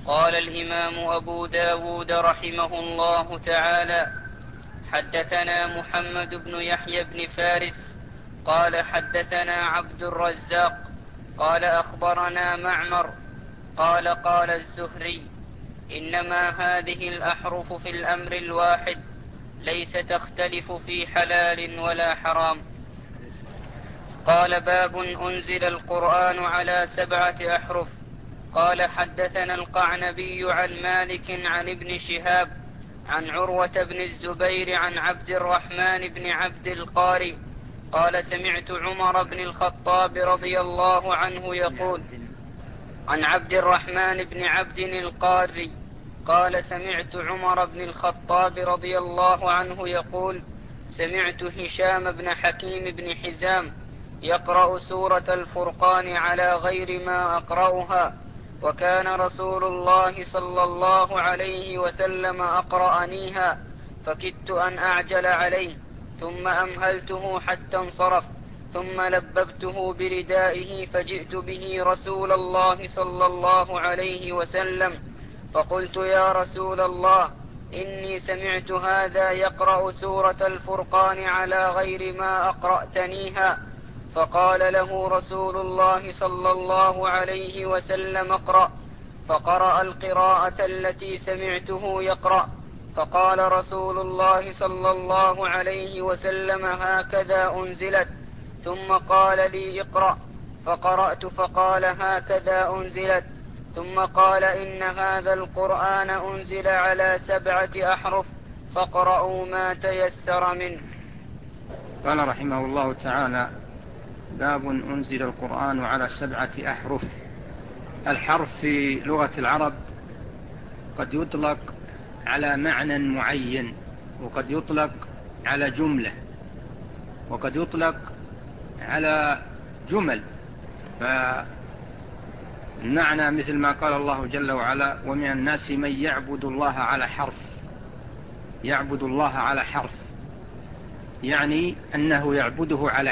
قال الإمام أبو داود رحمه الله تعالى: حدثنا محمد بن يحيى بن فارس قال حدثنا عبد الرزاق قال أخبرنا معمر قال قال الزهري: إنما هذه الأحرف في الأمر الواحد ليس تختلف في حلال ولا حرام. قال: باب أنزل القرآن على 7 أحرف. قال: حدثنا القعنبي عن مالك عن ابن شهاب عن عروة بن الزبير عن عبد الرحمن بن عبد القاري قال: سمعت عمر بن الخطاب رضي الله عنه يقول: عن عبد الرحمن بن عبد القاري قال: سمعت عمر بن الخطاب رضي الله عنه يقول: سمعت هشام بن حكيم بن حزام يقرأ سورة الفرقان على غير ما أقرأها، وكان رسول الله صلى الله عليه وسلم أقرأنيها، فكدت أن أعجل عليه، ثم أمهلته حتى انصرف، ثم لببته بردائه فجئت به رسول الله صلى الله عليه وسلم، فقلت: يا رسول الله، إني سمعت هذا يقرأ سورة الفرقان على غير ما أقرأتنيها. فقال له رسول الله صلى الله عليه وسلم: اقرأ. فقرأ القراءة التي سمعته يقرأ، فقال رسول الله صلى الله عليه وسلم: هكذا أنزلت. ثم قال لي: اقرأ. فقرأت فقال: هكذا أنزلت. ثم قال: إن هذا القرآن أنزل على 7 أحرف فاقرأوا ما تيسر منه. قال رحمه الله تعالى: باب أنزل القرآن على 7 أحرف. الحرف في لغة العرب قد يطلق على معنى معين، وقد يطلق على جملة، وقد يطلق على جمل. فالمعنى مثل ما قال الله جل وعلا: ومن الناس من يعبد الله على حرف. يعبد الله على حرف يعني أنه يعبده على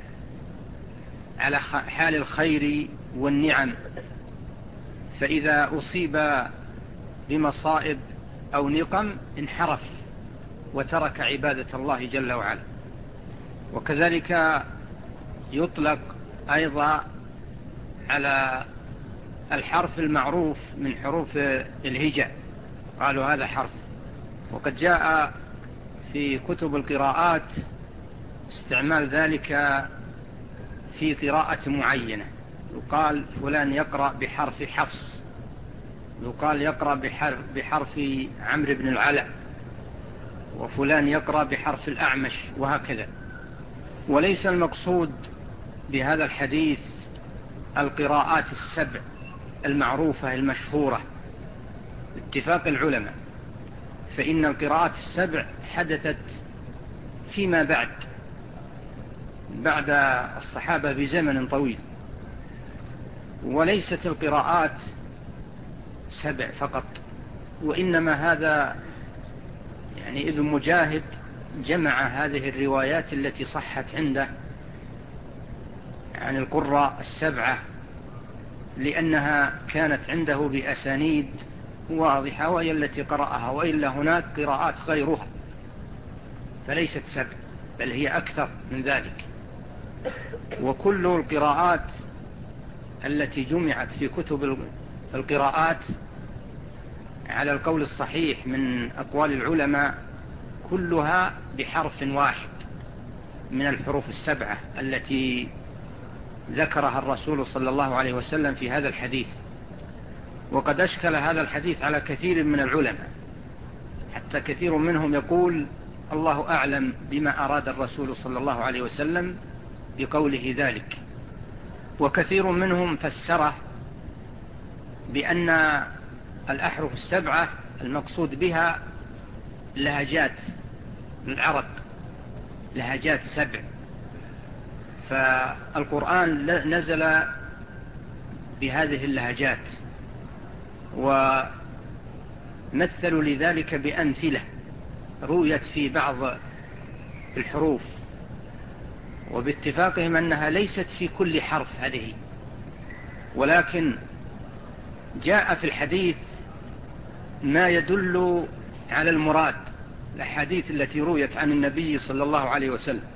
حال الخير والنعم، فإذا أصيب بمصائب أو نقم انحرف وترك عبادة الله جل وعلا. وكذلك يطلق أيضا على الحرف المعروف من حروف الهجاء، قالوا هذا حرف. وقد جاء في كتب القراءات استعمال ذلك في قراءة معينة، يقال فلان يقرأ بحرف حفص، يقال يقرأ بحرف عمرو بن العلاء، وفلان يقرأ بحرف الأعمش، وهكذا. وليس المقصود بهذا الحديث القراءات 7 المعروفة المشهورة باتفاق العلماء، فإن القراءات 7 حدثت فيما بعد الصحابة بزمن طويل، وليست القراءات 7 فقط، وإنما هذا يعني ابن مجاهد جمع هذه الروايات التي صحت عنده عن القراء 7 لأنها كانت عنده بأسانيد واضحة، وهي التي قرأها، وإلا هناك قراءات غيرها فليست 7 بل هي أكثر من ذلك. وكل القراءات التي جمعت في كتب القراءات على القول الصحيح من أقوال العلماء كلها بحرف واحد من الحروف 7 التي ذكرها الرسول صلى الله عليه وسلم في هذا الحديث. وقد أشكل هذا الحديث على كثير من العلماء، حتى كثير منهم يقول: الله أعلم بما أراد الرسول صلى الله عليه وسلم بقوله ذلك. وكثير منهم فسره بأن الأحرف 7 المقصود بها لهجات العرب، لهجات 7. فالقرآن نزل بهذه اللهجات، ومثلوا لذلك بأمثلة رؤيت في بعض الحروف، وباتفاقهم أنها ليست في كل حرف هذه، ولكن جاء في الحديث ما يدل على المراد، الأحاديث التي رويت عن النبي صلى الله عليه وسلم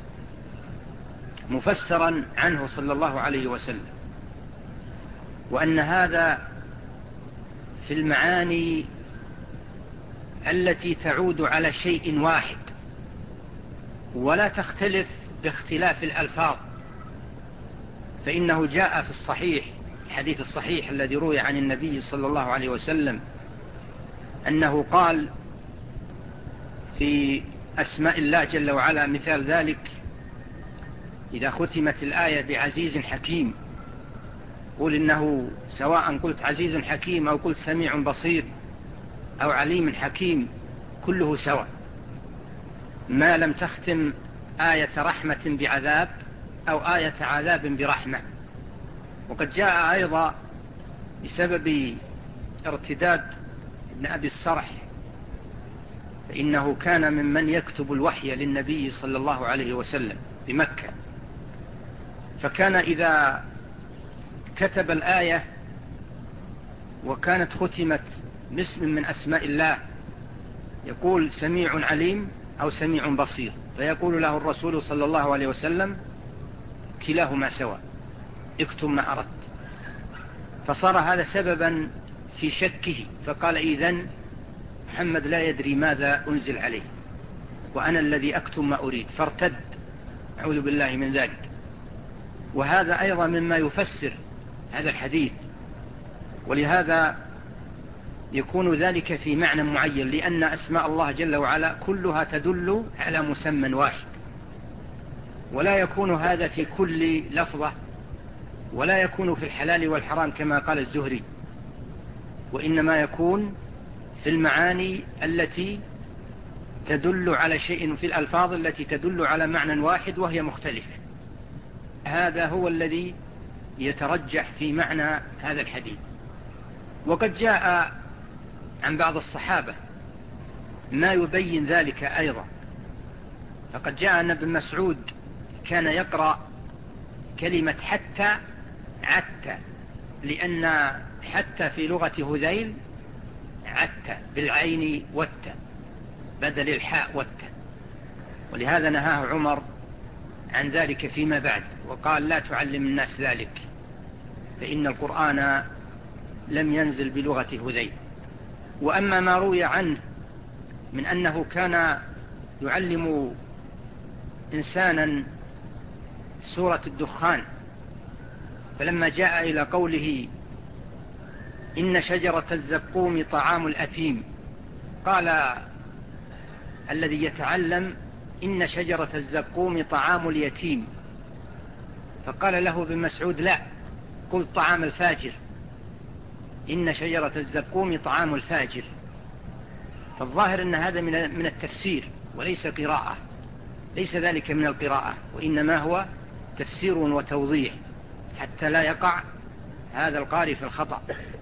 مفسرا عنه صلى الله عليه وسلم، وأن هذا في المعاني التي تعود على شيء واحد ولا تختلف باختلاف الألفاظ. فإنه جاء في الصحيح، الحديث الصحيح الذي روي عن النبي صلى الله عليه وسلم أنه قال في أسماء الله جل وعلا مثال ذلك: إذا ختمت الآية بعزيز حكيم، قل إنه سواء قلت عزيز حكيم أو قلت سميع بصير أو عليم حكيم كله سواء، ما لم تختم آية رحمة بعذاب أو آية عذاب برحمة. وقد جاء أيضا بسبب ارتداد ابن أبي الصرح، فإنه كان ممن يكتب الوحي للنبي صلى الله عليه وسلم بمكة، فكان إذا كتب الآية وكانت ختمت باسم من أسماء الله يقول سميع عليم أو سميع بصير، فيقول له الرسول صلى الله عليه وسلم: كلاهما سواء، اكتب ما أردت. فصار هذا سببا في شكه، فقال: إذن محمد لا يدري ماذا أنزل عليه وأنا الذي أكتب ما أريد، فارتد، أعوذ بالله من ذلك. وهذا أيضا مما يفسر هذا الحديث، ولهذا يكون ذلك في معنى معين، لأن أسماء الله جل وعلا كلها تدل على مسمى واحد، ولا يكون هذا في كل لفظة، ولا يكون في الحلال والحرام كما قال الزهري، وإنما يكون في المعاني التي تدل على شيء، في الألفاظ التي تدل على معنى واحد وهي مختلفة. هذا هو الذي يترجح في معنى هذا الحديث. وقد جاء عن بعض الصحابة ما يبين ذلك أيضا، فقد جاء أن ابن مسعود كان يقرأ كلمة حتى عتى، لأن حتى في لغة هذيل عتى بالعين والتاء بدل الحاء والتاء، ولهذا نهاه عمر عن ذلك فيما بعد، وقال: لا تعلم الناس ذلك، فإن القرآن لم ينزل بلغة هذيل. وأما ما روي عنه من أنه كان يعلم إنسانا سورة الدخان، فلما جاء إلى قوله: إن شجرة الزقوم طعام الأثيم، قال الذي يتعلم: إن شجرة الزقوم طعام اليتيم. فقال له ابن مسعود: لا، قل طعام الفاجر، إن شجرة الزقوم طعام الفاجر. فالظاهر أن هذا من التفسير وليس قراءة، ليس ذلك من القراءة، وإنما هو تفسير وتوضيح حتى لا يقع هذا القارئ في الخطأ.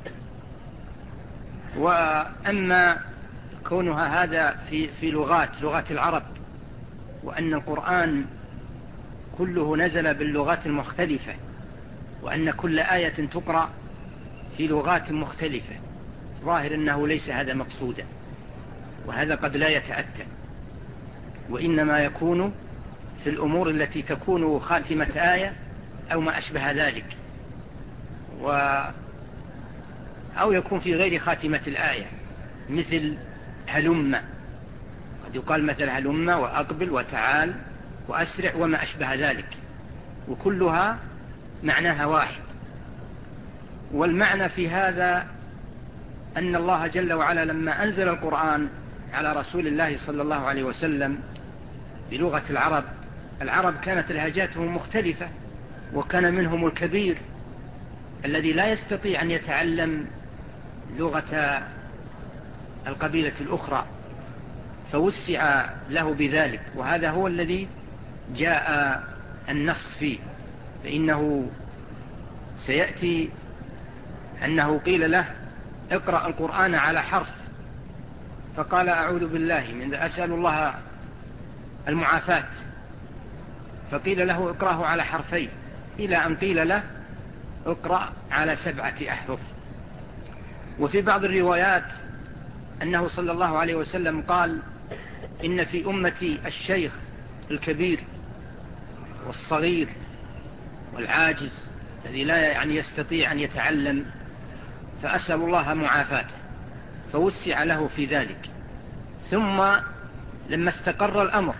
وأما كونها هذا في لغات العرب، وأن القرآن كله نزل باللغات المختلفة، وأن كل آية تقرأ في لغات مختلفة، ظاهر أنه ليس هذا مقصودا، وهذا قد لا يتأتى، وإنما يكون في الأمور التي تكون خاتمة آية أو ما أشبه ذلك، أو يكون في غير خاتمة الآية، مثل هلم، قد يقال مثل هلم وأقبل وتعال وأسرع وما أشبه ذلك، وكلها معناها واحد. والمعنى في هذا أن الله جل وعلا لما أنزل القرآن على رسول الله صلى الله عليه وسلم بلغة العرب كانت لهجاتهم مختلفة، وكان منهم الكبير الذي لا يستطيع أن يتعلم لغة القبيلة الأخرى، فوسع له بذلك، وهذا هو الذي جاء النص فيه. فإنه سيأتي أنه قيل له: اقرأ القرآن على حرف، فقال: أعوذ بالله من أسأل الله المعافاة، فقيل له: اقرأه على حرفين، إلى أن قيل له: اقرأ على 7 أحرف. وفي بعض الروايات أنه صلى الله عليه وسلم قال: إن في أمتي الشيخ الكبير والصغير والعاجز الذي لا يستطيع أن يتعلم، فأسأل الله معافاته، فوسع له في ذلك. ثم لما استقر الأمر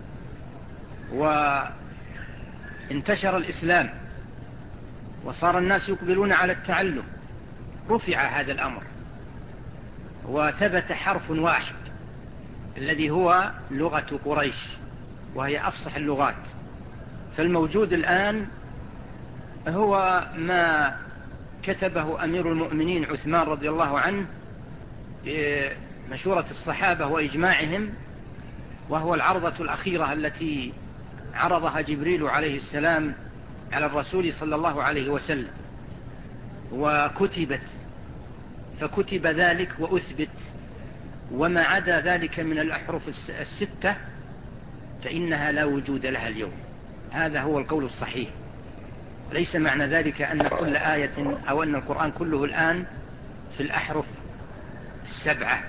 وانتشر الإسلام وصار الناس يقبلون على التعلم، رفع هذا الأمر وثبت حرف واحد الذي هو لغة قريش، وهي أفصح اللغات. فالموجود الآن هو ما كتبه أمير المؤمنين عثمان رضي الله عنه بمشورة الصحابة وإجماعهم، وهو العرضة الأخيرة التي عرضها جبريل عليه السلام على الرسول صلى الله عليه وسلم، وكتبت، فكتب ذلك وأثبت. وما عدا ذلك من الأحرف الستة فإنها لا وجود لها اليوم. هذا هو القول الصحيح. ليس معنى ذلك أن كل آية أو أن القرآن كله الآن في الأحرف السبعة،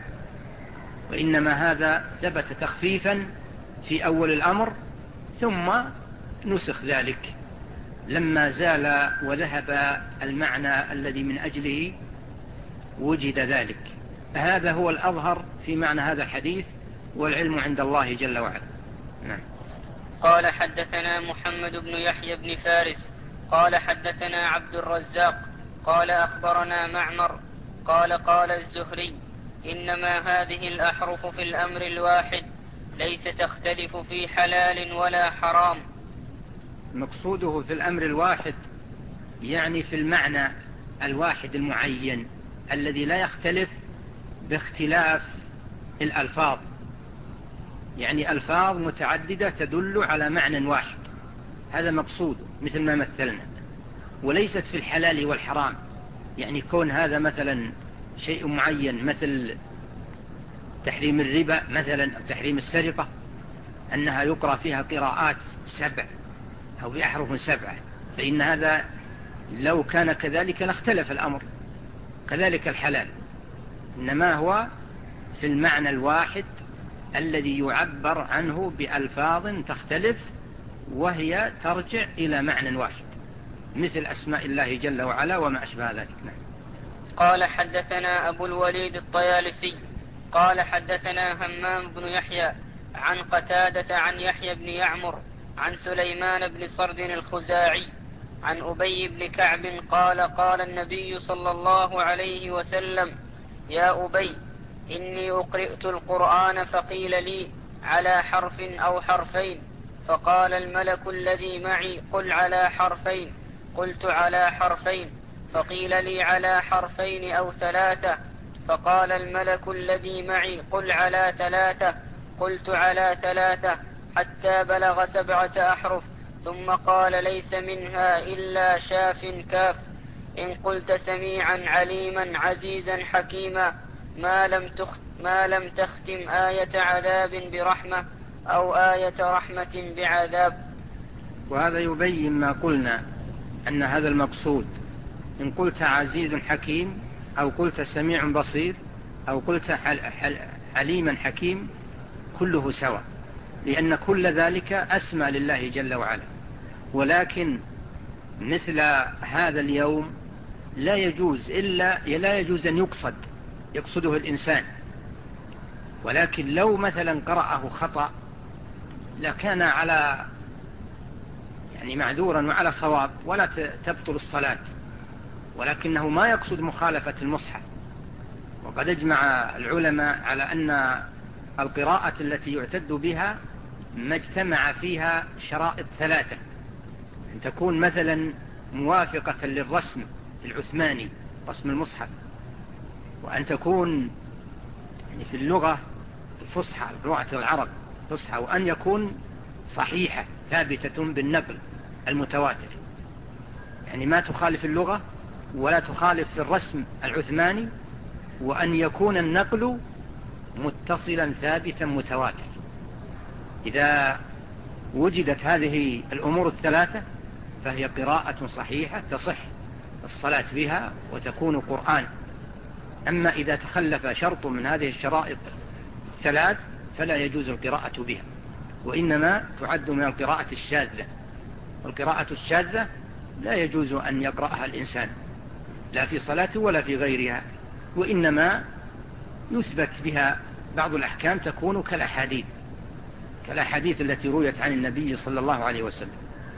وإنما هذا ثبت تخفيفا في أول الأمر، ثم نسخ ذلك لما زال وذهب المعنى الذي من أجله وجد ذلك. هذا هو الأظهر في معنى هذا الحديث، والعلم عند الله جل وعلا. نعم. قال: حدثنا محمد بن يحيى بن فارس قال حدثنا عبد الرزاق قال أخبرنا معمر قال: قال الزهري: إنما هذه الأحرف في الأمر الواحد ليس تختلف في حلال ولا حرام. مقصوده في الأمر الواحد يعني في المعنى الواحد المعين الذي لا يختلف باختلاف الألفاظ، يعني ألفاظ متعددة تدل على معنى واحد، هذا مقصوده مثل ما مثلنا. وليست في الحلال والحرام، يعني كون هذا مثلا شيء معين مثل تحريم الربا مثلا أو تحريم السرقة، أنها يقرأ فيها قراءات 7 أو بأحرف 7، فإن هذا لو كان كذلك لاختلف الأمر. كذلك الحلال، إنما هو في المعنى الواحد الذي يعبر عنه بألفاظ تختلف وهي ترجع إلى معنى واحد، مثل أسماء الله جل وعلا وما أشبه ذلك. نعم. قال: حدثنا أبو الوليد الطيالسي قال حدثنا همام بن يحيى عن قتادة عن يحيى بن يعمر عن سليمان بن صرد الخزاعي عن أبي بن كعب قال: قال النبي صلى الله عليه وسلم: يا أبي، إني أقرأت القرآن فقيل لي: على حرف أو حرفين؟ فقال الملك الذي معي: قل على حرفين. قلت: على حرفين. فقيل لي: على حرفين أو 3؟ فقال الملك الذي معي: قل على 3. قلت: على 3، حتى بلغ 7 أحرف، ثم قال: ليس منها إلا شاف كاف. إن قلت سميعا عليما عزيزا حكيما ما لم تختم آية عذاب برحمة أو آية رحمة بعذاب. وهذا يبين ما قلنا أن هذا المقصود. إن قلت عزيز حكيم أو قلت سميع بصير أو قلت حليما حكيم كله سواء، لأن كل ذلك أسمى لله جل وعلا. ولكن مثل هذا اليوم لا يجوز أن يقصده الإنسان، ولكن لو مثلا قرأه خطأ لكان على معذورا وعلى صواب ولا تبطل الصلاة، ولكنه ما يقصد مخالفة المصحف. وقد اجمع العلماء على أن القراءة التي يعتد بها ما اجتمع فيها شرائط 3: أن تكون مثلا موافقة للرسم العثماني، رسم المصحف، وأن تكون في اللغة الفصحى، لغة العرب فصحى، وأن يكون صحيحة ثابتة بالنقل المتواتر، يعني ما تخالف اللغة ولا تخالف في الرسم العثماني، وأن يكون النقل متصلا ثابتا متواتر. إذا وجدت هذه الأمور 3 فهي قراءة صحيحة تصح الصلاة بها وتكون قرآن. أما إذا تخلف شرط من هذه الشرائط الثلاث فلا يجوز القراءة بها، وإنما تعد من القراءة الشاذة. والقراءة الشاذة لا يجوز أن يقرأها الإنسان لا في صلاة ولا في غيرها، وإنما يثبت بها بعض الأحكام تكون كالأحاديث التي رويت عن النبي صلى الله عليه وسلم.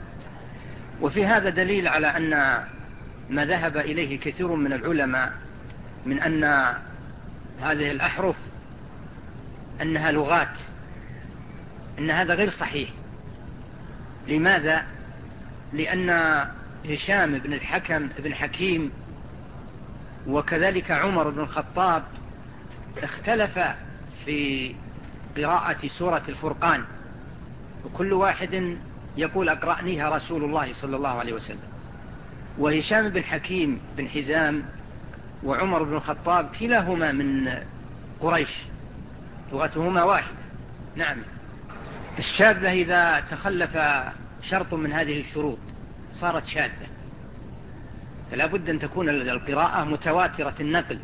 وفي هذا دليل على أن ما ذهب إليه كثير من العلماء من أن هذه الأحرف أنها لغات، أن هذا غير صحيح. لماذا؟ لأن هشام بن الحكم بن حكيم وكذلك عمر بن الخطاب اختلف في قراءة سورة الفرقان، وكل واحد يقول أقرأنيها رسول الله صلى الله عليه وسلم. وهشام بن حكيم بن حزام وعمر بن الخطاب كلاهما من قريش، لغتهما واحدة. نعم. الشاذة إذا تخلف شرط من هذه الشروط صارت شاذة، فلا بد أن تكون القراءة متواترة النقل،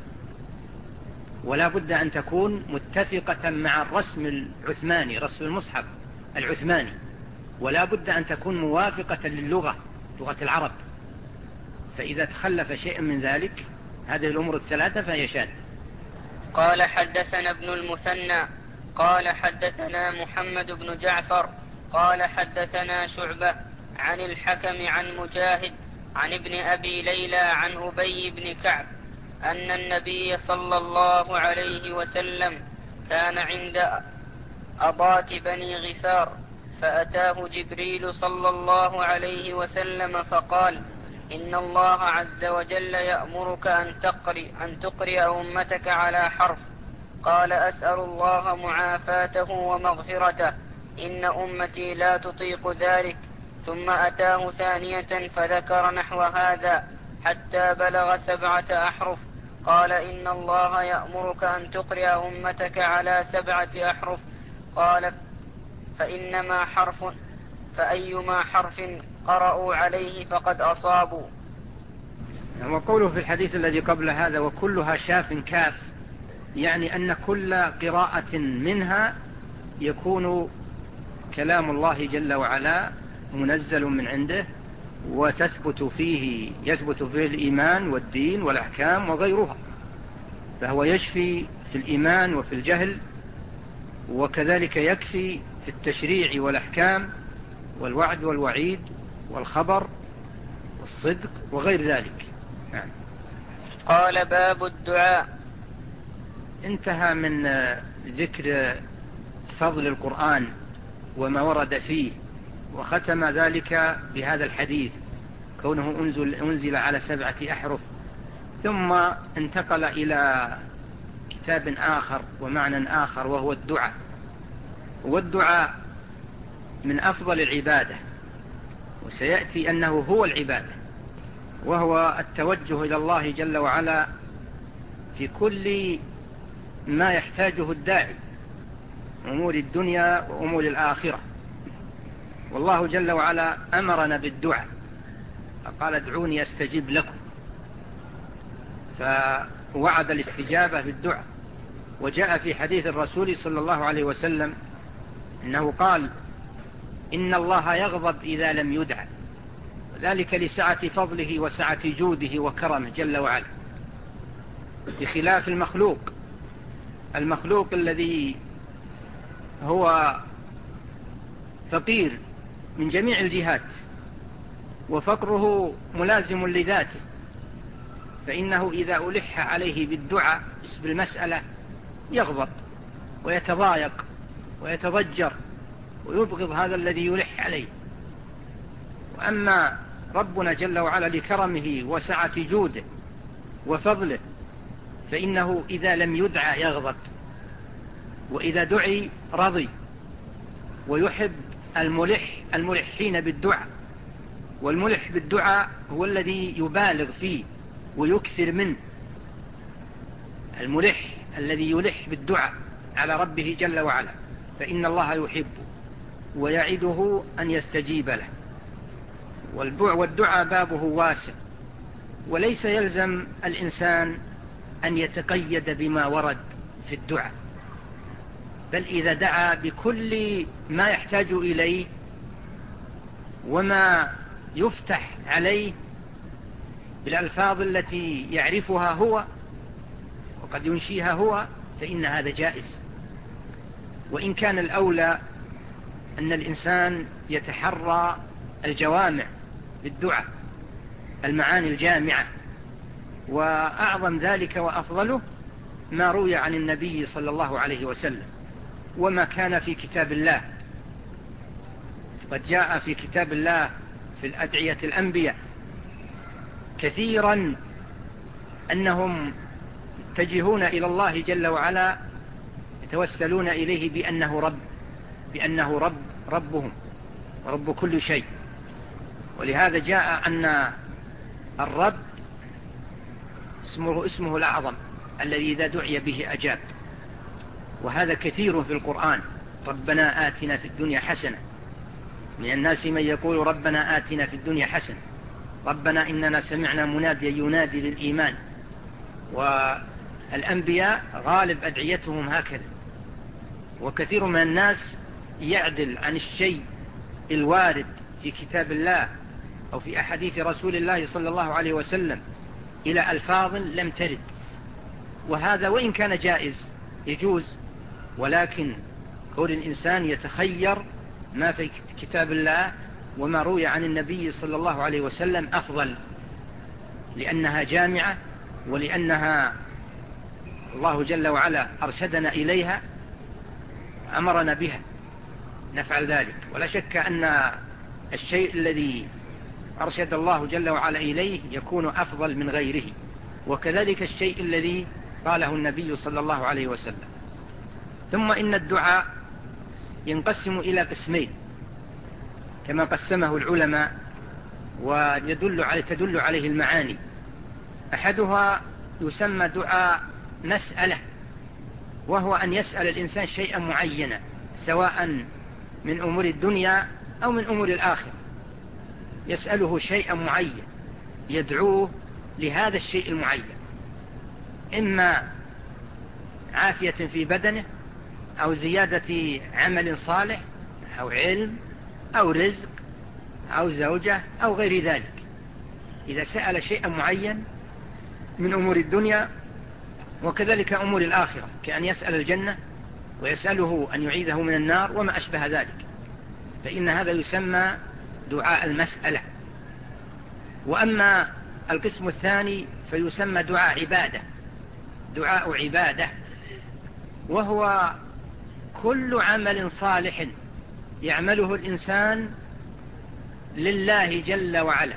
ولا بد أن تكون متفقة مع الرسم العثماني، رسم المصحف العثماني، ولا بد أن تكون موافقة للغة، لغة العرب. فإذا تخلف شيء من ذلك هذه الأمور الثلاثة فهي شاذة. قال حدثنا ابن المثنى قال حدثنا محمد بن جعفر قال حدثنا شعبة عن الحكم عن مجاهد عن ابن أبي ليلى عن أبي بن كعب أن النبي صلى الله عليه وسلم كان عند أضات بني غفار، فأتاه جبريل صلى الله عليه وسلم فقال: إن الله عز وجل يأمرك أن تقرئ أمتك على حرف. قال: أسأل الله معافاته ومغفرته، إن أمتي لا تطيق ذلك. ثم أتاه ثانية فذكر نحو هذا حتى بلغ 7 أحرف. قال: إن الله يأمرك أن تقرئ أمتك على 7 أحرف. قال: فأيما حرف قرأوا عليه فقد أصابوا. وقوله في الحديث الذي قبل هذا وكلها شاف كاف، يعني أن كل قراءة منها يكون كلام الله جل وعلا منزل من عنده، وتثبت فيه الإيمان والدين والأحكام وغيرها، فهو يشفي في الإيمان وفي الجهل، وكذلك يكفي في التشريع والأحكام والوعد والوعيد والخبر والصدق وغير ذلك. نعم. قال: باب الدعاء. انتهى من ذكر فضل القرآن وما ورد فيه، وختم ذلك بهذا الحديث كونه أنزل على 7 أحرف، ثم انتقل إلى كتاب آخر ومعنى آخر وهو الدعاء. والدعاء من أفضل العبادة، وسيأتي أنه هو العبادة، وهو التوجه إلى الله جل وعلا في كل ما يحتاجه الداعي، أمور الدنيا وأمور الآخرة. والله جل وعلا أمرنا بالدعاء، فقال: ادعوني أستجب لكم، فوعد الاستجابة بالدعاء. وجاء في حديث الرسول صلى الله عليه وسلم إنه قال: إن الله يغضب إذا لم يدع، وذلك لسعة فضله وسعة جوده وكرمه جل وعلا، بخلاف المخلوق الذي هو فقير من جميع الجهات، وفقره ملازم لذاته، فإنه إذا ألح عليه بالدعاء بالمسألة يغضب ويتضايق ويتضجر ويبغض هذا الذي يلح عليه. وأما ربنا جل وعلا لكرمه وسعة جوده وفضله فإنه إذا لم يدعى يغضب، وإذا دعي رضي، ويحب الملحين بالدعاء. والملح بالدعاء هو الذي يبالغ فيه ويكثر منه، الملح الذي يلح بالدعاء على ربه جل وعلا، فإن الله يحبه ويعده أن يستجيب له. والدعاء بابه واسع، وليس يلزم الإنسان أن يتقيد بما ورد في الدعاء، بل إذا دعا بكل ما يحتاج إليه وما يفتح عليه بالألفاظ التي يعرفها هو وقد ينشيها هو فإن هذا جائز. وإن كان الأولى أن الإنسان يتحرى الجوامع بالدعاء، المعاني الجامعة، وأعظم ذلك وأفضله ما روي عن النبي صلى الله عليه وسلم وما كان في كتاب الله. قد جاء في كتاب الله في الأدعية الأنبياء كثيرا أنهم يتجهون إلى الله جل وعلا يتوسلون إليه بأنه ربهم ورب كل شيء. ولهذا جاء أن الرب اسمه الأعظم الذي إذا دعي به أجاب، وهذا كثير في القرآن. ربنا آتنا في الدنيا حسنة، من الناس من يقول ربنا آتنا في الدنيا حسنة، ربنا إننا سمعنا مناديا ينادي للإيمان. والأنبياء غالب أدعيتهم هكذا. وكثير من الناس يعدل عن الشيء الوارد في كتاب الله أو في أحاديث رسول الله صلى الله عليه وسلم إلى ألفاظ لم ترد، وهذا وإن كان جائز يجوز، ولكن كون الإنسان يتخير ما في كتاب الله وما روي عن النبي صلى الله عليه وسلم أفضل، لأنها جامعة ولأنها الله جل وعلا أرشدنا إليها، أمرنا بها نفعل ذلك. ولا شك أن الشيء الذي أرشد الله جل وعلا إليه يكون أفضل من غيره، وكذلك الشيء الذي قاله النبي صلى الله عليه وسلم. ثم إن الدعاء ينقسم إلى قسمين كما قسمه العلماء وتدل عليه المعاني. أحدها يسمى دعاء مسألة، وهو أن يسأل الإنسان شيئا معينا سواء من أمور الدنيا أو من أمور الآخرة، يسأله شيئا معين يدعوه لهذا الشيء المعين، إما عافية في بدنه أو زيادة عمل صالح أو علم أو رزق أو زوجة أو غير ذلك. إذا سأل شيئا معين من أمور الدنيا وكذلك أمور الآخرة، كأن يسأل الجنة ويسأله أن يعيذه من النار وما أشبه ذلك، فإن هذا يسمى دعاء المسألة. وأما القسم الثاني فيسمى دعاء عبادة، وهو كل عمل صالح يعمله الإنسان لله جل وعلا،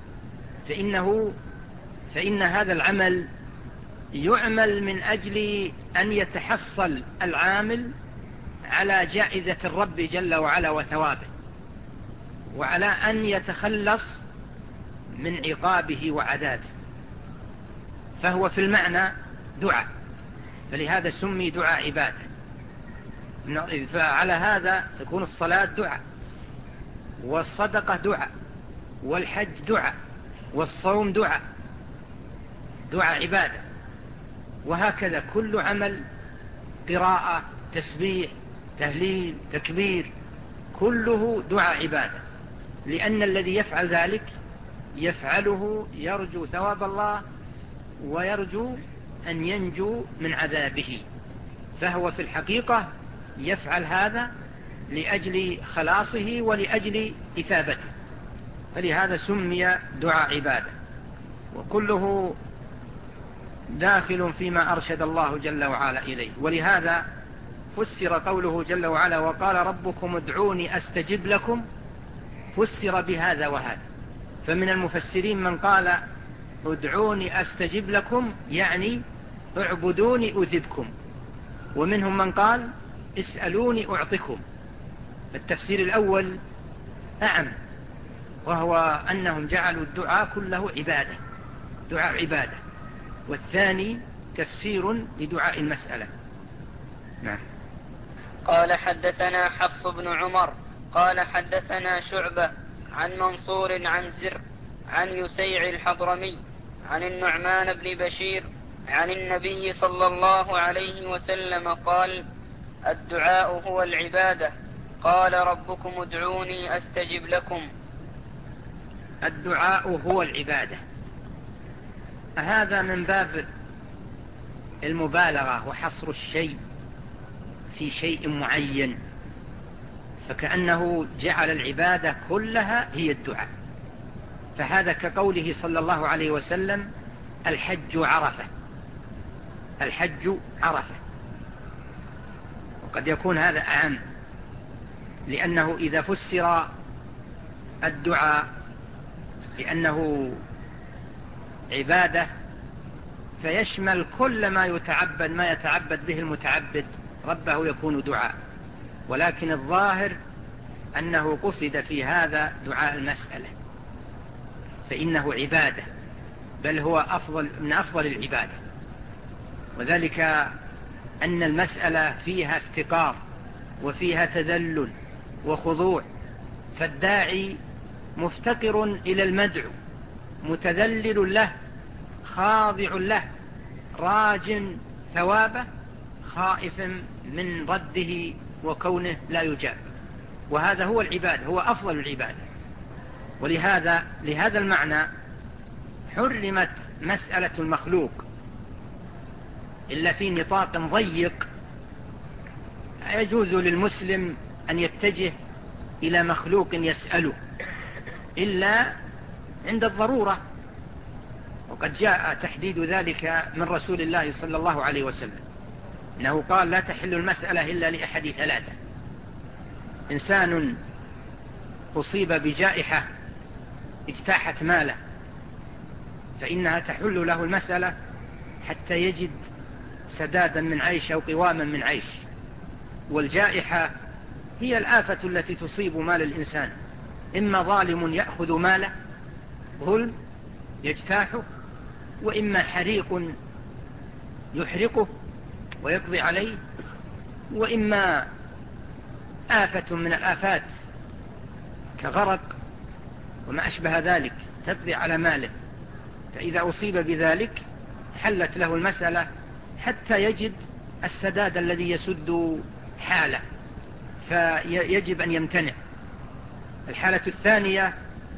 فإن هذا العمل يعمل من أجل أن يتحصل العامل على جائزة الرب جل وعلا وثوابه، وعلى أن يتخلص من عقابه وعذابه، فهو في المعنى دعاء، فلهذا سمي دعاء عبادة. فعلى هذا تكون الصلاة دعاء، والصدقة دعاء، والحج دعاء، والصوم دعاء عبادة، وهكذا كل عمل، قراءة، تسبيح، تهليل، تكبير، كله دعاء عبادة، لأن الذي يفعل ذلك يفعله يرجو ثواب الله ويرجو أن ينجو من عذابه، فهو في الحقيقة يفعل هذا لأجل خلاصه ولأجل إثابته، فلهذا سمي دعاء عبادة، وكله داخل فيما أرشد الله جل وعلا إليه. ولهذا فسر قوله جل وعلا وقال ربكم ادعوني أستجب لكم، فسر بهذا وهذا. فمن المفسرين من قال ادعوني أستجب لكم يعني اعبدوني أذبكم، ومنهم من قال اسألوني أعطكم. التفسير الأول أعم، وهو أنهم جعلوا الدعاء كله عبادة، دعاء عبادة، والثاني تفسير لدعاء المسألة. نعم. قال حدثنا حفص بن عمر قال حدثنا شعبة عن منصور عن زر عن يسيع الحضرمي عن النعمان بن بشير عن النبي صلى الله عليه وسلم قال: الدعاء هو العبادة. قال: ربكم ادعوني أستجب لكم. الدعاء هو العبادة، هذا من باب المبالغة وحصر الشيء في شيء معين، فكأنه جعل العبادة كلها هي الدعاء. فهذا كقوله صلى الله عليه وسلم: الحج عرفة. الحج عرفة. وقد يكون هذا أعم، لأنه إذا فسر الدعاء لأنه عبادة فيشمل كل ما يتعبد به المتعبد ربه يكون دعاء، ولكن الظاهر أنه قصد في هذا دعاء المسألة، فإنه عبادة، بل هو من أفضل العبادة، وذلك أن المسألة فيها افتقار وفيها تذلل وخضوع، فالداعي مفتقر إلى المدعو، متذلل له، خاضع له، راج ثوابه، خائف من رده وكونه لا يجاب. وهذا هو العبادة، هو أفضل العبادة. لهذا المعنى حرمت مسألة المخلوق إلا في نطاق ضيق. يجوز للمسلم أن يتجه إلى مخلوق يسأله إلا عند الضرورة، وقد جاء تحديد ذلك من رسول الله صلى الله عليه وسلم، إنه قال: لا تحل المسألة إلا لأحد ثلاثة: إنسان أصيب بجائحة اجتاحت ماله فإنها تحل له المسألة حتى يجد سدادا من عيش أو قواما من عيش. والجائحة هي الآفة التي تصيب مال الإنسان، إما ظالم يأخذ ماله ظلم يجتاحه، وإما حريق يحرقه ويقضي عليه، وإما آفة من الآفات كغرق وما أشبه ذلك تقضي على ماله. فإذا أصيب بذلك حلت له المسألة حتى يجد السداد الذي يسد حاله، فيجب أن يمتنع. الحالة الثانية: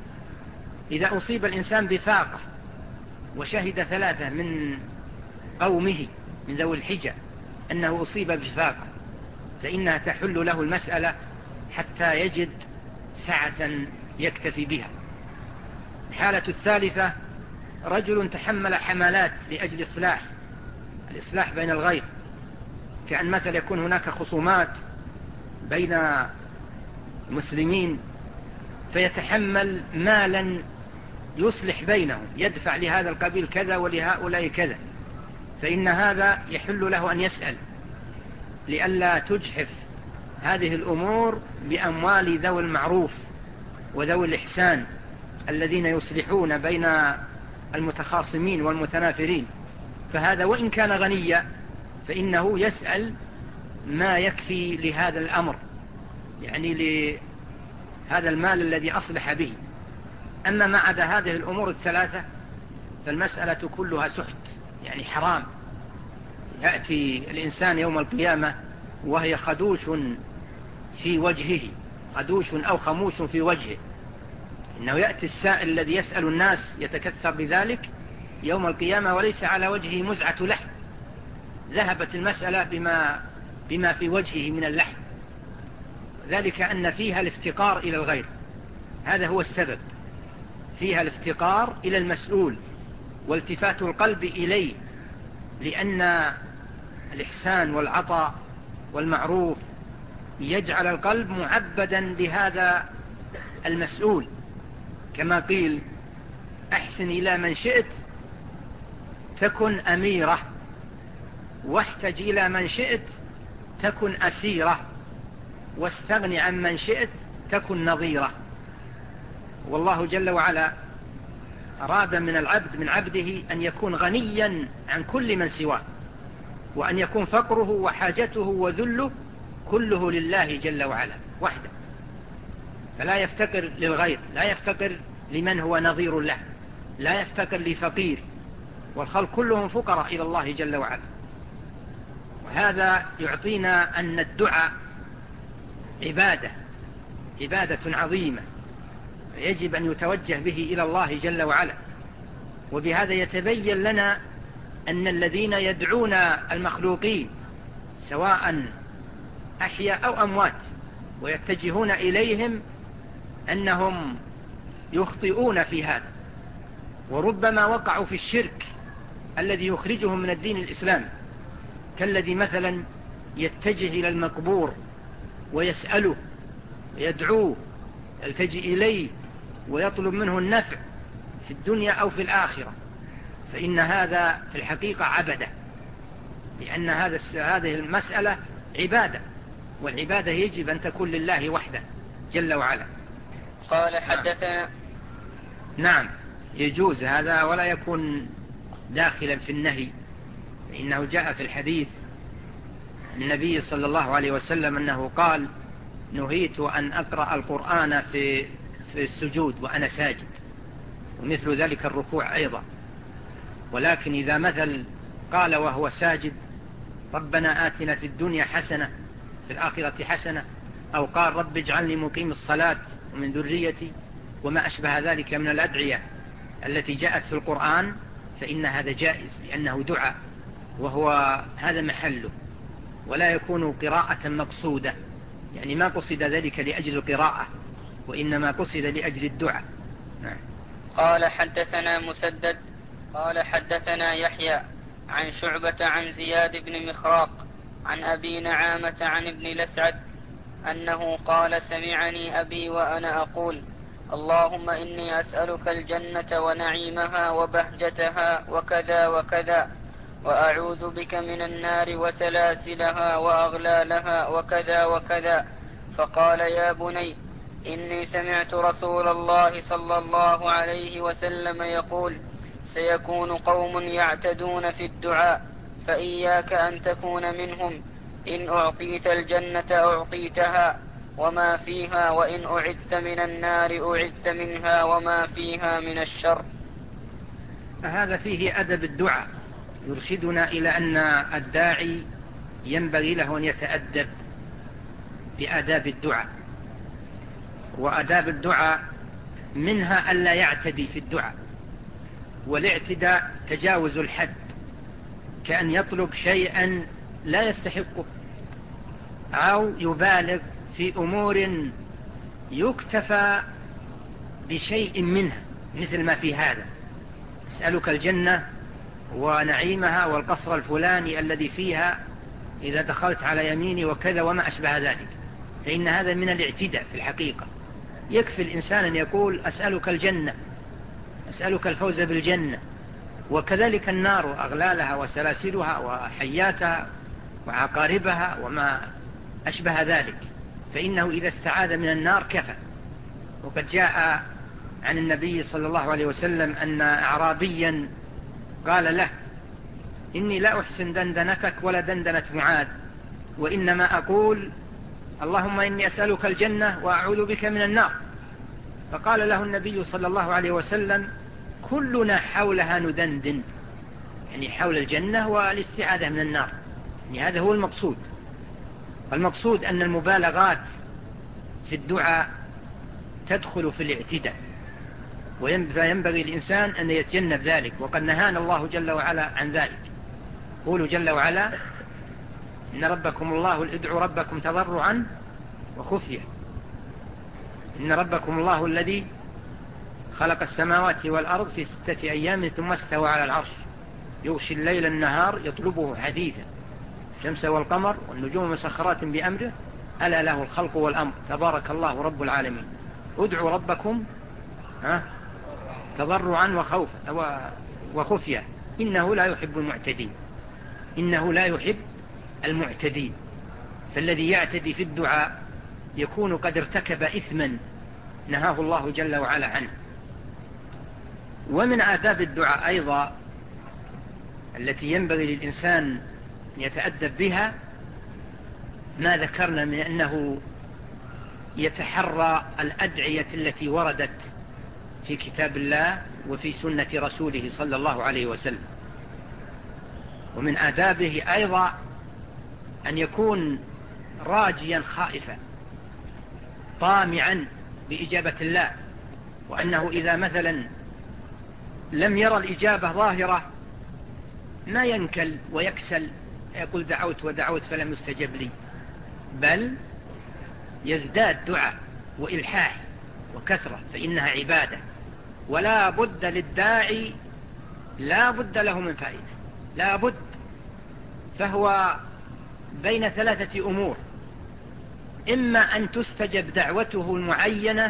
إذا أصيب الإنسان بفاقة وشهد ثلاثة من قومه من ذوي الحجة أنه أصيب بفاقة، فإنها تحل له المسألة حتى يجد سعة يكتفي بها. الحالة الثالثة: رجل تحمل حملات لأجل الإصلاح بين الغير، كأن مثل يكون هناك خصومات بين المسلمين فيتحمل مالا يصلح بينهم، يدفع لهذا القبيل كذا ولهؤلاء كذا، فإن هذا يحل له أن يسأل لئلا تجحف هذه الأمور بأموال ذوي المعروف وذوي الإحسان الذين يصلحون بين المتخاصمين والمتنافرين. فهذا وإن كان غنيا فإنه يسأل ما يكفي لهذا الأمر، يعني لهذا المال الذي أصلح به. أما ما عدا هذه الأمور الثلاثة فالمسألة كلها سحت، يعني حرام. يأتي الإنسان يوم القيامة وهي خدوش في وجهه، خدوش أو خموش في وجهه. إنه يأتي السائل الذي يسأل الناس يتكثر بذلك يوم القيامة وليس على وجهه مزعة لحم، ذهبت المسألة بما في وجهه من اللحم، ذلك أن فيها الافتقار إلى الغير، هذا هو السبب، فيها الافتقار إلى المسؤول والتفات القلب إليه، لأن الإحسان والعطاء والمعروف يجعل القلب معبدا لهذا المسؤول، كما قيل: أحسن إلى من شئت تكن أميرة، واحتج إلى من شئت تكن أسيرة، واستغن عن من شئت تكن نظيرة. والله جل وعلا أراد من عبده أن يكون غنيا عن كل من سواه، وأن يكون فقره وحاجته وذله كله لله جل وعلا وحده، فلا يفتقر للغير، لا يفتقر لمن هو نظير له، لا يفتقر لفقير والخلق كلهم فقراء إلى الله جل وعلا. وهذا يعطينا أن الدعاء عبادة عظيمة يجب أن يتوجه به إلى الله جل وعلا. وبهذا يتبين لنا أن الذين يدعون المخلوقين سواء أحياء أو أموات ويتجهون إليهم أنهم يخطئون في هذا، وربما وقعوا في الشرك الذي يخرجهم من الدين الإسلامي، كالذي مثلا يتجه إلى المقبور ويسأله ويدعوه يلتجئ إليه ويطلب منه النفع في الدنيا أو في الآخرة، فإن هذا في الحقيقة عبدة، لأن هذه المسألة عبادة، والعبادة يجب أن تكون لله وحده جل وعلا. قال حدثنا. نعم يجوز هذا ولا يكون داخلا في النهي، إنه جاء في الحديث النبي صلى الله عليه وسلم أنه قال: نهيت أن أقرأ القرآن في السجود وأنا ساجد، ومثل ذلك الركوع أيضا. ولكن إذا مثل قال وهو ساجد: ربنا آتنا في الدنيا حسنة في الآخرة حسنة، أو قال: رب اجعلني مقيم الصلاة ومن ذريتي، وما أشبه ذلك من الأدعية التي جاءت في القرآن، فإن هذا جائز لأنه دعاء، وهو هذا محله، ولا يكون قراءة مقصودة، يعني ما قصد ذلك لأجل القراءة، وإنما قصد لأجل الدعاء. قال حدثنا مسدد قال حدثنا يحيى عن شعبة عن زياد بن مخراق عن أبي نعامة عن ابن لسعد أنه قال: سمعني أبي وأنا أقول: اللهم إني أسألك الجنة ونعيمها وبهجتها وكذا وكذا، وأعوذ بك من النار وسلاسلها وأغلالها وكذا وكذا. فقال: يا بني، إني سمعت رسول الله صلى الله عليه وسلم يقول: سيكون قوم يعتدون في الدعاء، فإياك أن تكون منهم. إن أعطيت الجنة أعطيتها وما فيها، وإن أعدت من النار أعدت منها وما فيها من الشر. هذا فيه أدب الدعاء، يرشدنا إلى أن الداعي ينبغي له أن يتأدب بآداب الدعاء. وآداب الدعاء منها ألا يعتدي في الدعاء، والاعتداء تجاوز الحد، كأن يطلب شيئا لا يستحقه، أو يبالغ في أمور يكتفى بشيء منها، مثل ما في هذا: أسألك الجنة ونعيمها والقصر الفلاني الذي فيها إذا دخلت على يميني وكذا وما أشبه ذلك، فإن هذا من الاعتداء في الحقيقة. يكفي الإنسان أن يقول: أسألك الجنة، أسألك الفوز بالجنة، وكذلك النار وأغلالها وسلاسلها وحياتها وعقاربها وما أشبه ذلك، فإنه إذا استعاذ من النار كفى. وقد جاء عن النبي صلى الله عليه وسلم أن أعرابيا قال له: إني لا أحسن دندنتك ولا دندنة معاذ، وإنما أقول: اللهم إني أسألك الجنة وأعوذ بك من النار. فقال له النبي صلى الله عليه وسلم: كلنا حولها ندندن، يعني حول الجنة والاستعاذة من النار، يعني هذا هو المقصود. المقصود أن المبالغات في الدعاء تدخل في الاعتداء، فينبغي الإنسان أن يتجنب ذلك، وقد نهانا الله جل وعلا عن ذلك. قولوا جل وعلا: إن ربكم الله ادعوا ربكم تضرعا وخفية، إن ربكم الله الذي خلق السماوات والأرض في 6 أيام ثم استوى على العرش يغشي الليل النهار يطلبه حثيثا، الشمس والقمر والنجوم مسخرات بأمره ألا له الخلق والأمر تبارك الله رب العالمين. ادعوا ربكم تضرعا وخفية إنه لا يحب المعتدين، إنه لا يحب المعتدين. فالذي يعتدي في الدعاء يكون قد ارتكب إثما نهاه الله جل وعلا عنه. ومن آداب الدعاء أيضا التي ينبغي للإنسان يتأدب بها ما ذكرنا من أنه يتحرى الأدعية التي وردت في كتاب الله وفي سنة رسوله صلى الله عليه وسلم، ومن آدابه أيضا أن يكون راجيا خائفا طامعا بإجابة الله، وأنه إذا مثلا لم يرى الإجابة ظاهرة ما ينكل ويكسل يقول دعوت ودعوت فلم يستجب لي، بل يزداد دعاء وإلحاح وكثرة، فإنها عبادة، ولا بد للداعي لا بد له من فائدة، لا بد. فهو بين ثلاثة أمور: إما أن تستجب دعوته المعينة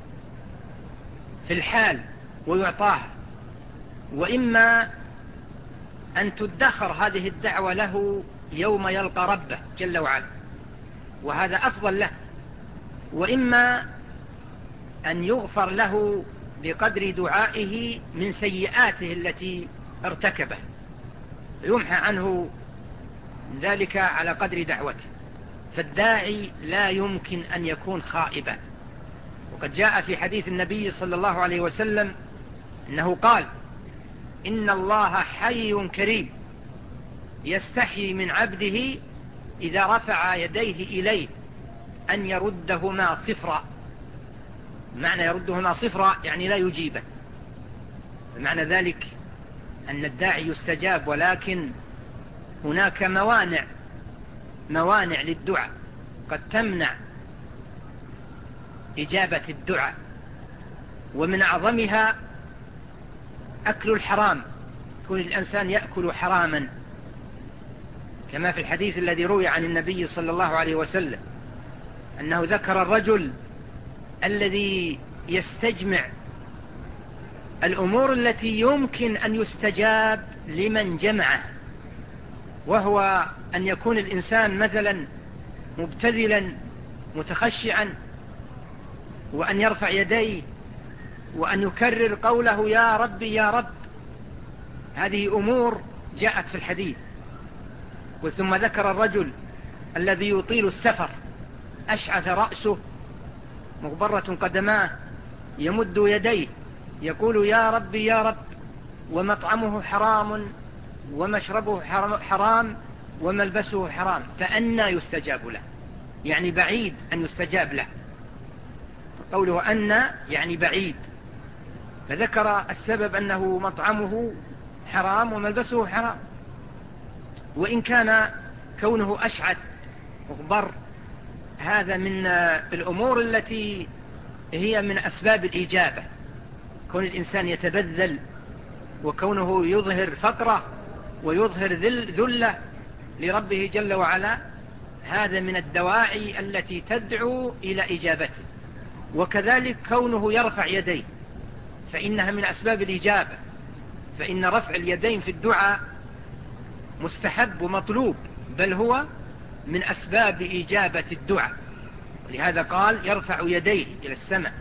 في الحال ويعطاها، وإما أن تدخر هذه الدعوة له يوم يلقى ربه جل وعلا، وهذا أفضل له، وإما أن يغفر له بقدر دعائه من سيئاته التي ارتكبه، يمحى عنه ذلك على قدر دعوته. فالداعي لا يمكن أن يكون خائبا. وقد جاء في حديث النبي صلى الله عليه وسلم أنه قال: إن الله حي كريم يستحيي من عبده إذا رفع يديه إليه أن يردهما صفرا. معنى يردهما صفرا يعني لا يجيبه. معنى ذلك أن الداعي يستجاب، ولكن هناك موانع للدعاء قد تمنع إجابة الدعاء، ومن أعظمها أكل الحرام، يكون الإنسان يأكل حراما، كما في الحديث الذي روي عن النبي صلى الله عليه وسلم أنه ذكر الرجل الذي يستجمع الأمور التي يمكن أن يستجاب لمن جمعه، وهو أن يكون الإنسان مثلا مبتذلا متخشعا، وأن يرفع يديه، وأن يكرر قوله يا ربي يا رب. هذه أمور جاءت في الحديث. ثم ذكر الرجل الذي يطيل السفر أشعث رأسه مغبرة قدماه يمد يديه يقول يا ربي يا رب، ومطعمه حرام ومشربه حرام وملبسه حرام، فأنى يستجاب له؟ يعني بعيد أن يستجاب له. قوله أن يعني بعيد، فذكر السبب أنه مطعمه حرام وملبسه حرام. وإن كان كونه أشعث مغبر هذا من الأمور التي هي من أسباب الإجابة، كون الإنسان يتبذل، وكونه يظهر فقره ويظهر ذله لربه جل وعلا، هذا من الدواعي التي تدعو إلى إجابته. وكذلك كونه يرفع يديه فإنها من أسباب الإجابة، فإن رفع اليدين في الدعاء مستحب ومطلوب، بل هو من أسباب إجابة الدعاء، ولهذا قال يرفع يديه إلى السماء.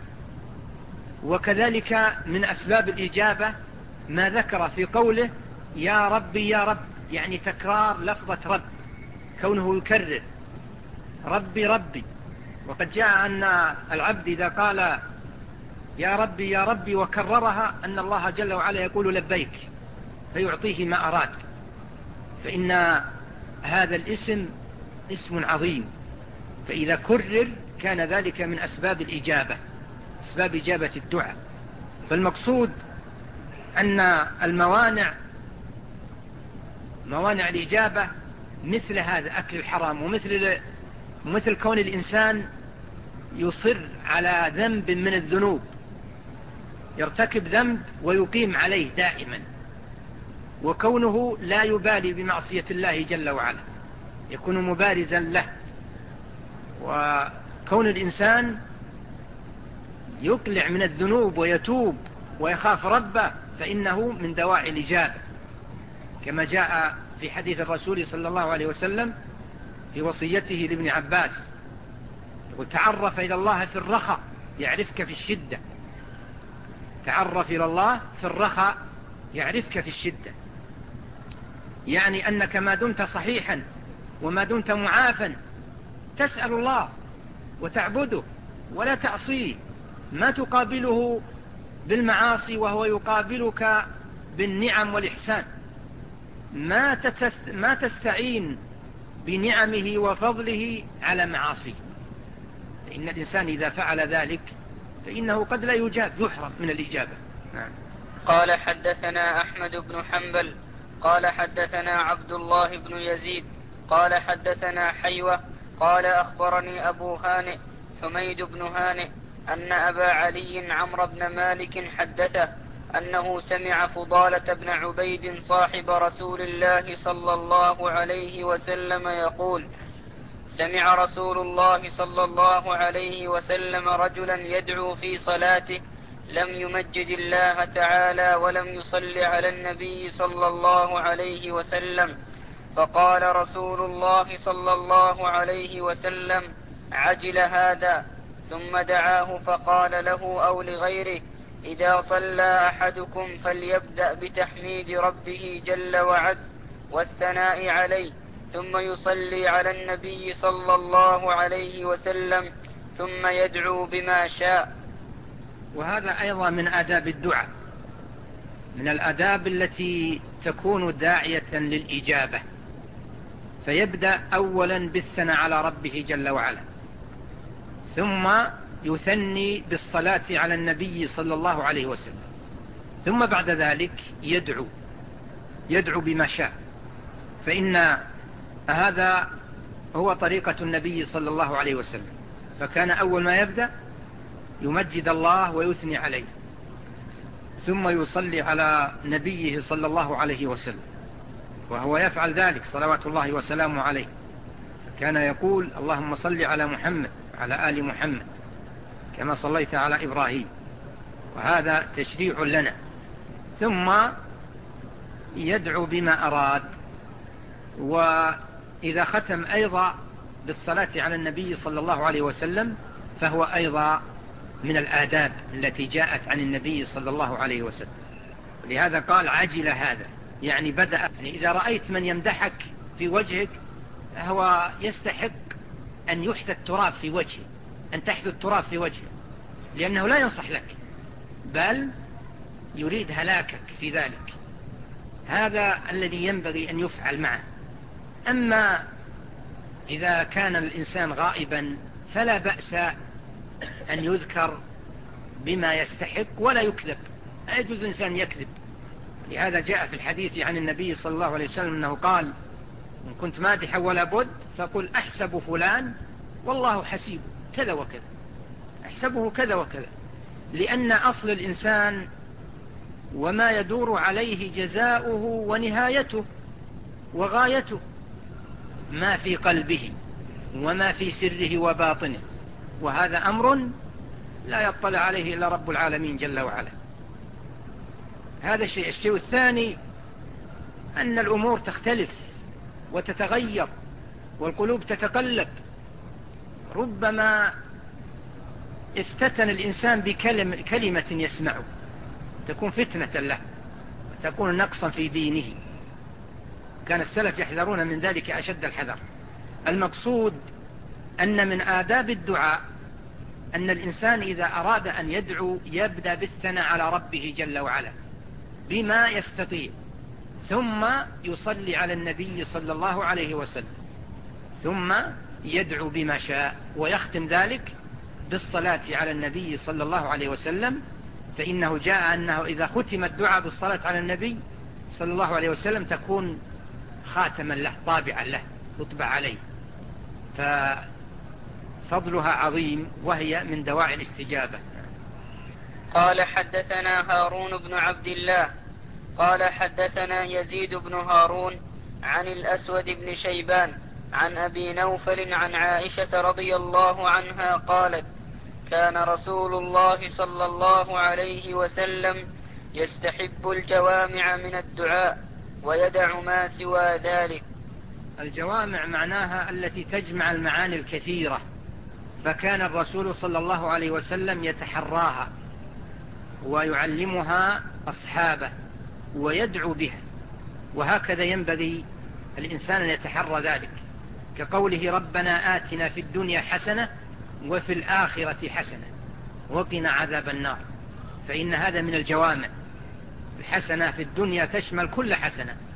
وكذلك من أسباب الإجابة ما ذكر في قوله يا ربي يا رب، يعني تكرار لفظة رب، كونه يكرر ربي ربي. وقد جاء أن العبد إذا قال يا ربي يا ربي وكررها أن الله جل وعلا يقول لبيك فيعطيه ما أراد، فإن هذا الاسم اسم عظيم، فإذا كرر كان ذلك من أسباب الإجابة، أسباب إجابة الدعاء. فالمقصود أن موانع الإجابة مثل هذا أكل الحرام، ومثل كون الإنسان يصر على ذنب من الذنوب، يرتكب ذنب ويقيم عليه دائما، وكونه لا يبالي بمعصية الله جل وعلا، يكون مبارزا له. وكون الإنسان يقلع من الذنوب ويتوب ويخاف ربه فإنه من دواعي الإجابة، كما جاء في حديث الرسول صلى الله عليه وسلم في وصيته لابن عباس، يقول تعرف إلى الله في الرخاء يعرفك في الشدة. تعرف إلى الله في الرخاء يعرفك في الشدة، يعني أنك ما دمت صحيحا وما دمت معافا تسأل الله وتعبده ولا تعصيه، ما تقابله بالمعاصي وهو يقابلك بالنعم والإحسان. ما تستعين بنعمه وفضله على معاصيه. فإن الإنسان إذا فعل ذلك فإنه قد لا يجاب، يحرم من الإجابة. نعم. قال حدثنا أحمد بن حنبل قال حدثنا عبد الله بن يزيد قال حدثنا حيوة قال أخبرني أبو هانئ حميد بن هانئ أن أبا علي عمرو بن مالك حدثه أنه سمع فضالة بن عبيد صاحب رسول الله صلى الله عليه وسلم يقول: سمع رسول الله صلى الله عليه وسلم رجلا يدعو في صلاته لم يمجد الله تعالى ولم يصل على النبي صلى الله عليه وسلم، فقال رسول الله صلى الله عليه وسلم: عجل هذا. ثم دعاه فقال له أو لغيره: إذا صلى أحدكم فليبدأ بتحميد ربه جل وعز والثناء عليه، ثم يصلي على النبي صلى الله عليه وسلم، ثم يدعو بما شاء. وهذا أيضا من آداب الدعاء، من الآداب التي تكون داعية للإجابة. فيبدأ أولا بالثناء على ربه جل وعلا، ثم يثني بالصلاة على النبي صلى الله عليه وسلم، ثم بعد ذلك يدعو بما شاء. فإن هذا هو طريقة النبي صلى الله عليه وسلم، فكان أول ما يبدأ يمجد الله ويثني عليه، ثم يصلي على نبيه صلى الله عليه وسلم، وهو يفعل ذلك صلوات الله وسلامه عليه. كان يقول: اللهم صل على محمد وعلى آل محمد كما صليت على إبراهيم. وهذا تشريع لنا. ثم يدعو بما أراد. وإذا ختم أيضا بالصلاة على النبي صلى الله عليه وسلم فهو أيضا من الآداب التي جاءت عن النبي صلى الله عليه وسلم. لهذا قال: عجل هذا، يعني بدأ. يعني إذا رأيت من يمدحك في وجهك هو يستحق أن يحث التراب في وجهه، أن تحث التراب في وجهه، لأنه لا ينصح لك بل يريد هلاكك في ذلك. هذا الذي ينبغي أن يفعل معه. أما إذا كان الإنسان غائبا فلا بأس أن يذكر بما يستحق ولا يكذب. لا يجوز الإنسان يكذب. لهذا جاء في الحديث عن النبي صلى الله عليه وسلم أنه قال: إن كنت مادحا ولا بد فقل أحسب فلان والله حسيبه كذا وكذا، أحسبه كذا وكذا. لأن أصل الإنسان وما يدور عليه جزاؤه ونهايته وغايته ما في قلبه وما في سره وباطنه، وهذا أمر لا يطلع عليه إلا رب العالمين جل وعلا. هذا الشيء. الشيء الثاني أن الأمور تختلف وتتغير والقلوب تتقلب. ربما افتتن الإنسان بكلمة يسمعه تكون فتنة له وتكون نقصا في دينه. كان السلف يحذرون من ذلك أشد الحذر. المقصود أن من آداب الدعاء أن الإنسان إذا أراد أن يدعو يبدأ بالثناء على ربه جل وعلا بما يستطيع، ثم يصلي على النبي صلى الله عليه وسلم، ثم يدعو بما شاء، ويختم ذلك بالصلاة على النبي صلى الله عليه وسلم. فإنه جاء أنه إذا ختم الدعاء بالصلاة على النبي صلى الله عليه وسلم تكون خاتما له، طابعا له، يطبع عليه، ففضلها عظيم، وهي من دواعي الاستجابة. قال حدثنا هارون بن عبد الله قال حدثنا يزيد بن هارون عن الأسود بن شيبان عن أبي نوفل عن عائشة رضي الله عنها قالت: كان رسول الله صلى الله عليه وسلم يستحب الجوامع من الدعاء ويدع ما سوى ذلك. الجوامع معناها التي تجمع المعاني الكثيرة، فكان الرسول صلى الله عليه وسلم يتحراها ويعلمها أصحابه ويدعو بها، وهكذا ينبغي الإنسان أن يتحرى ذلك، كقوله: ربنا آتنا في الدنيا حسنة وفي الآخرة حسنة وقنا عذاب النار. فإن هذا من الجوامع. الحسنة في الدنيا تشمل كل حسنة،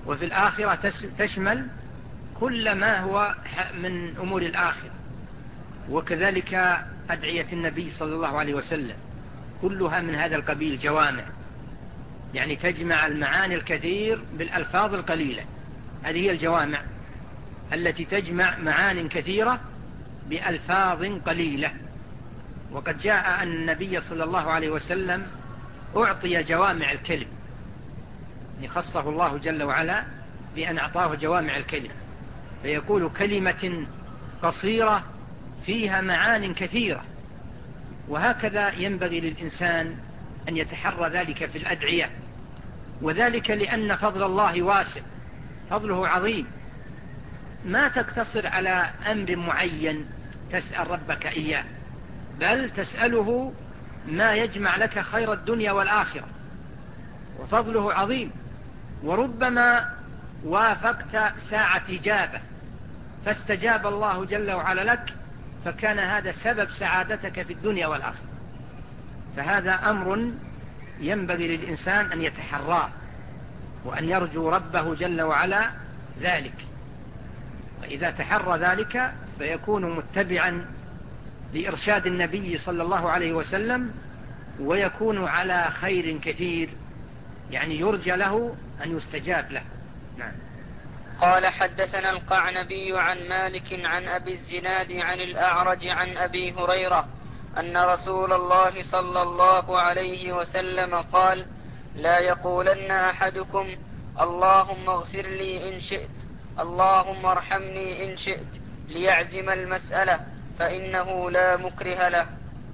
وفي الآخرة تشمل كل ما هو من أمور الآخرة، وكذلك أدعية النبي صلى الله عليه وسلم كلها من هذا القبيل جوامع، يعني تجمع المعاني الكثير بالألفاظ القليلة. هذه هي الجوامع التي تجمع معان كثيرة بألفاظ قليلة. وقد جاء أن النبي صلى الله عليه وسلم أعطي جوامع الكلم، خصه الله جل وعلا بأن أعطاه جوامع الكلم، فيقول كلمة قصيرة فيها معان كثيرة. وهكذا ينبغي للإنسان أن يتحرى ذلك في الأدعية، وذلك لأن فضل الله واسع، فضله عظيم، ما تقتصر على أمر معين تسأل ربك إياه، بل تسأله ما يجمع لك خير الدنيا والآخرة، وفضله عظيم. وربما وافقت ساعة إجابة فاستجاب الله جل وعلا لك، فكان هذا سبب سعادتك في الدنيا والآخرة. فهذا أمر ينبغي للإنسان أن يتحراه، وأن يرجو ربه جل وعلا ذلك. وإذا تحرى ذلك فيكون متبعا لإرشاد النبي صلى الله عليه وسلم، ويكون على خير كثير، يعني يرجى له أن يستجاب له. نعم. قال حدثنا القعنبي عن مالك عن أبي الزناد عن الأعرج عن أبي هريرة أن رسول الله صلى الله عليه وسلم قال: لا يقولن أحدكم اللهم اغفر لي إن شئت، اللهم ارحمني إن شئت، ليعزم المسألة، فإنه لا مكره له.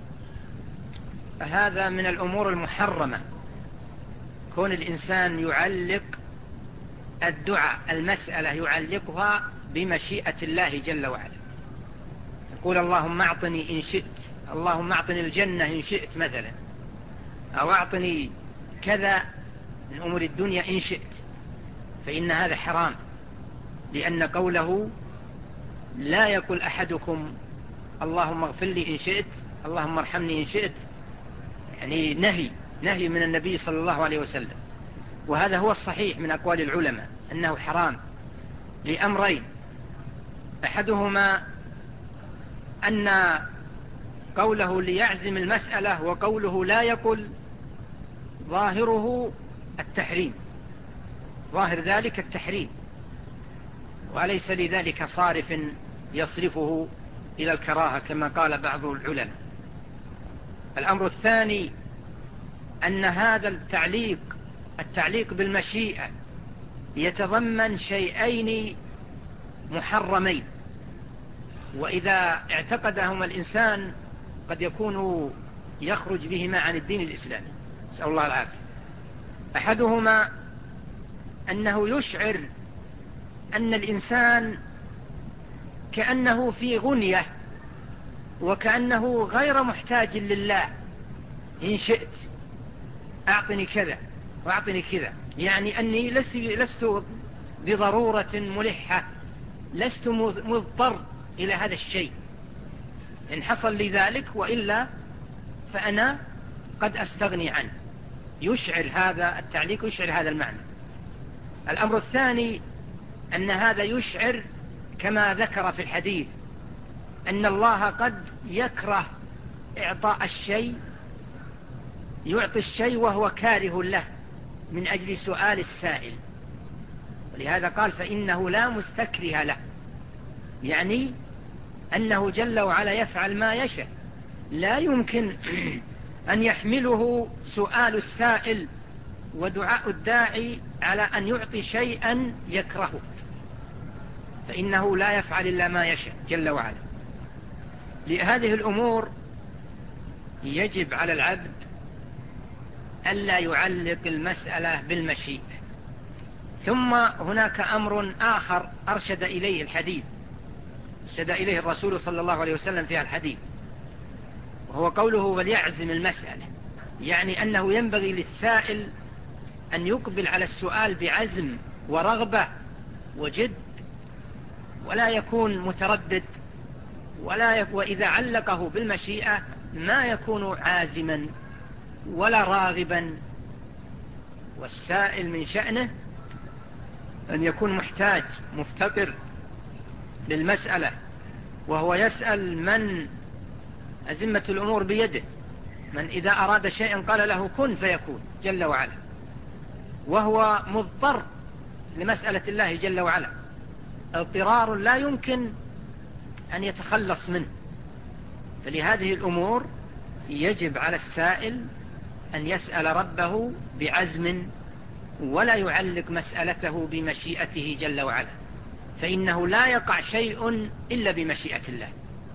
هذا من الأمور المحرمة، كون الإنسان يعلق الدعاء المسألة يعلقها بمشيئة الله جل وعلا، يقول اللهم اعطني إن شئت، اللهم اعطني الجنة إن شئت مثلا، أو اعطني كذا من أمور الدنيا إن شئت، فإن هذا حرام. لأن قوله لا يقول أحدكم اللهم اغفر لي إن شئت، اللهم ارحمني إن شئت، يعني نهي من النبي صلى الله عليه وسلم. وهذا هو الصحيح من أقوال العلماء أنه حرام لأمرين: أحدهما أن قوله ليعزم المسألة وقوله لا يقل ظاهره التحريم، ظاهر ذلك التحريم، وليس لذلك صارف يصرفه إلى الكراهة كما قال بعض العلماء. الأمر الثاني أن هذا التعليق بالمشيئة يتضمن شيئين محرمين، وإذا اعتقدهما الإنسان قد يكون يخرج بهما عن الدين الإسلامي، نسأل الله العافية. أحدهما أنه يشعر أن الإنسان كأنه في غنية، وكأنه غير محتاج لله، إن شئت أعطني كذا وأعطني كذا، يعني أني لست بضرورة ملحة، لست مضطر إلى هذا الشيء، إن حصل لي ذلك، وإلا فأنا قد أستغني عنه. يشعر هذا التعليق، يشعر هذا المعنى. الأمر الثاني أن هذا يشعر كما ذكر في الحديث أن الله قد يكره إعطاء الشيء، يعطي الشيء وهو كاره له من أجل سؤال السائل، ولهذا قال فإنه لا مستكره له، يعني أنه جل وعلا يفعل ما يشاء، لا يمكن أن يحمله سؤال السائل ودعاء الداعي على أن يعطي شيئا يكرهه، فإنه لا يفعل إلا ما يشاء جل وعلا. لهذه الأمور يجب على العبد ألا يعلق المسألة بالمشيئة. ثم هناك أمر آخر أرشد إليه الحديث، أرشد إليه الرسول صلى الله عليه وسلم في الحديث، وهو قوله وليعزم المسألة، يعني أنه ينبغي للسائل أن يقبل على السؤال بعزم ورغبة وجد، ولا يكون متردد، وإذا علقه بالمشيئة ما يكون عازما ولا راغبا. والسائل من شأنه أن يكون محتاج مفتقر للمسألة، وهو يسأل من أزمة الأمور بيده، من إذا أراد شيئا قال له كن فيكون جل وعلا، وهو مضطر لمسألة الله جل وعلا، اضطرار لا يمكن أن يتخلص منه. فلهذه الأمور يجب على السائل أن يسأل ربه بعزم، ولا يعلق مسألته بمشيئته جل وعلا، فإنه لا يقع شيء إلا بمشيئة الله،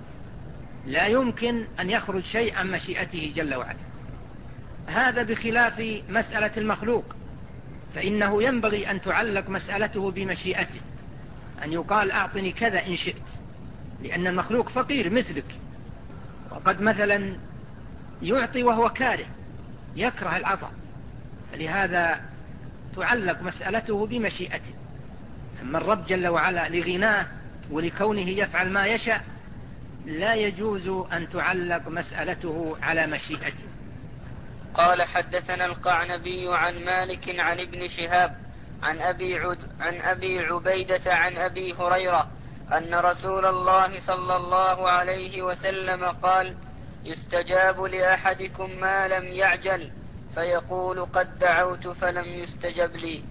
لا يمكن أن يخرج شيء عن مشيئته جل وعلا. هذا بخلاف مسألة المخلوق، فإنه ينبغي أن تعلق مسألته بمشيئته، أن يقال أعطني كذا إن شئت، لأن المخلوق فقير مثلك، وقد مثلا يعطي وهو كاره، يكره العطاء، فلهذا تعلق مسألته بمشيئته. أما الرب جل وعلا لغناه ولكونه يفعل ما يشاء لا يجوز أن تعلق مسألته على مشيئته. قال حدثنا القعنبي عن مالك عن ابن شهاب عن أبي عبيدة عن أبي هريرة أن رسول الله صلى الله عليه وسلم قال: يستجاب لأحدكم ما لم يعجل، فيقول قد دعوت فلم يستجب لي.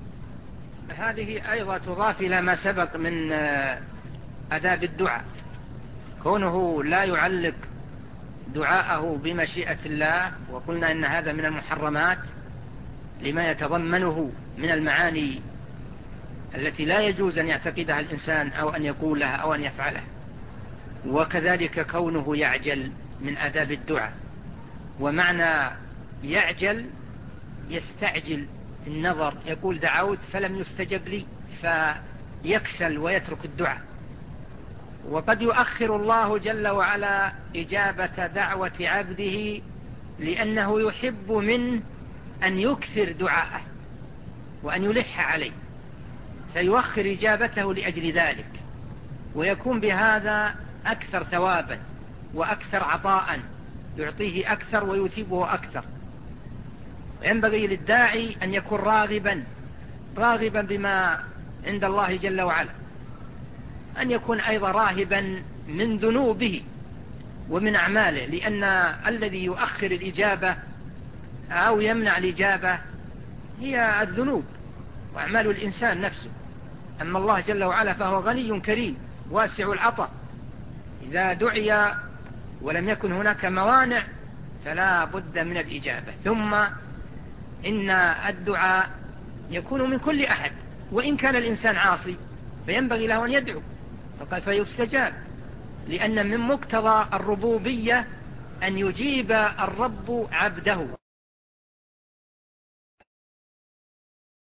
هذه أيضا تضاف إلى ما سبق من آداب الدعاء، كونه لا يعلق دعاءه بمشيئة الله، وقلنا إن هذا من المحرمات لما يتضمنه من المعاني التي لا يجوز أن يعتقدها الإنسان أو أن يقولها أو أن يفعلها. وكذلك كونه يعجل من آداب الدعاء، ومعنى يعجل يستعجل النظر، يقول دعوت فلم يستجب لي فيكسل ويترك الدعاء. وقد يؤخر الله جل وعلا إجابة دعوة عبده لأنه يحب منه أن يكثر دعاءه وأن يلح عليه، فيؤخر إجابته لأجل ذلك، ويكون بهذا أكثر ثوابا وأكثر عطاء، يعطيه أكثر ويثيبه أكثر. وينبغي للداعي أن يكون راغبا بما عند الله جل وعلا، أن يكون أيضا راهبا من ذنوبه ومن أعماله، لأن الذي يؤخر الإجابة أو يمنع الإجابة هي الذنوب وأعمال الإنسان نفسه. أما الله جل وعلا فهو غني كريم واسع العطاء، إذا دعي ولم يكن هناك موانع فلا بد من الإجابة. ثم إن الدعاء يكون من كل أحد، وإن كان الإنسان عاصي فينبغي له أن يدعو فيستجاب، لأن من مقتضى الربوبية أن يجيب الرب عبده